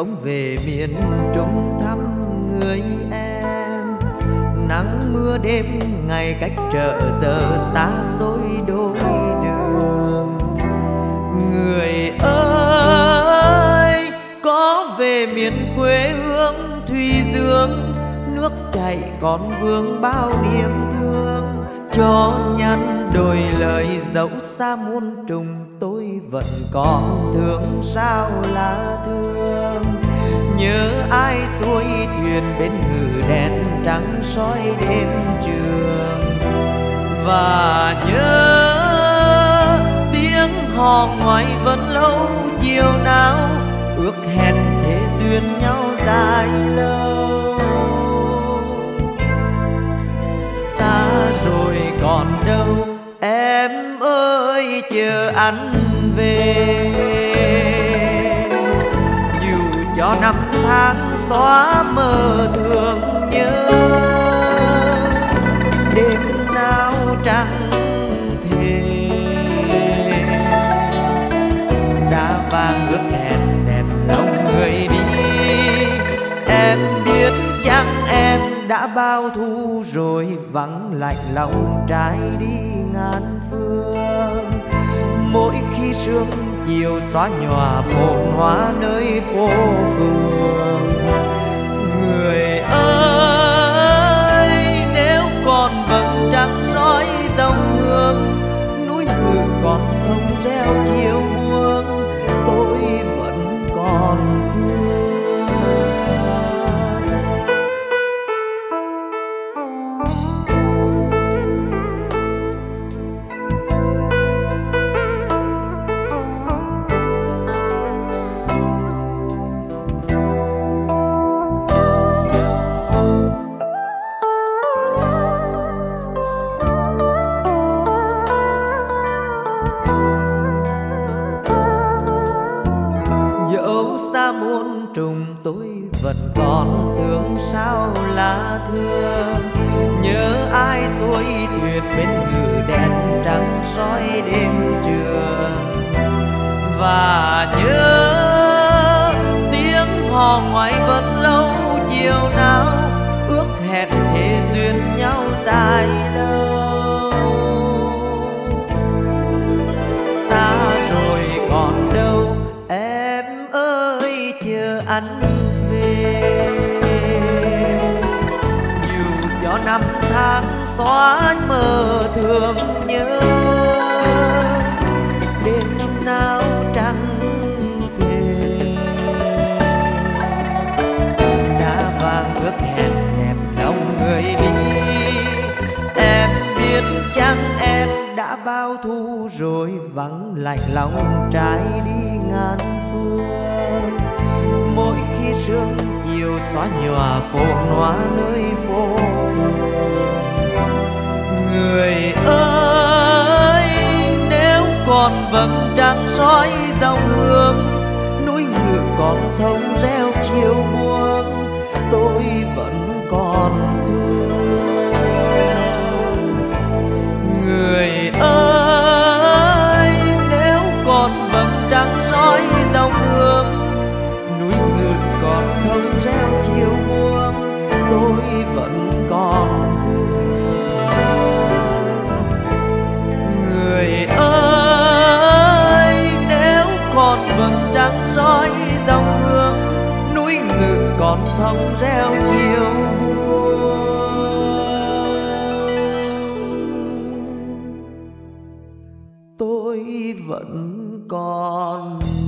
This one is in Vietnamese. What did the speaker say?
không về miền Trung thăm người em. Nắng mưa đêm ngày cách trở giờ xa xôi đôi đường. Người ơi có về miền quê hương Thùy Dương, nước chảy còn vương bao niềm thương. Cho nhắn đôi lời dẫu xa muôn trùng, tôi vẫn còn thương sao là thương. Nhớ ai xuôi thuyền bên ngự đèn trắng soi đêm trường. Và nhớ tiếng hò ngoài vẫn lâu chiều nào, ước hẹn thế duyên nhau dài lâu. Xa rồi còn đâu em ơi chờ anh về. Dù cho năm tháng xóa mơ thương nhớ, đêm nào trăng thề đã vang ước hẹn đẹp lòng người đi. Em biết chăng em đã bao thu rồi, vắng lạnh lòng trái đi ngàn phương. Mỗi khi sương chiều xóa nhòa phồn hoa nơi phố phường. Người ơi nếu còn vầng trăng soi dòng hương, núi ngự còn không reo chiều buông, tôi vẫn còn thương. Dẫu xa muôn trùng tôi vẫn còn thương sao là thương. Nhớ ai xuôi thuyền bên ngự đèn trắng soi đêm trường. Và nhớ tiếng hò ngoài vẫn lâu chiều nào, ước hẹn thế duyên nhau dài lâu. Xa rồi còn đâu em ơi chờ anh về. Dù cho năm tháng xóa mơ thương nhớ, đêm nào trăng thề đã vang ước hẹn đẹp lòng người đi. Em biết chăng em đã bao thu rồi, vắng lạnh lòng trái đi ngàn phương. Mỗi khi sương chiều xóa nhòa phồn hoa nơi phố phường. Người ơi nếu còn vầng trăng soi dòng hương, núi ngự còn thông reo chiều buông, tôi vẫn còn thương. Người ơi nếu còn vầng trăng soi dòng hương, núi ngự còn thông reo chiều buông, tôi vẫn còn thương. Người ơi nếu còn vầng trăng soi dòng hương, núi ngự còn thông reo chiều buông, tôi vẫn còn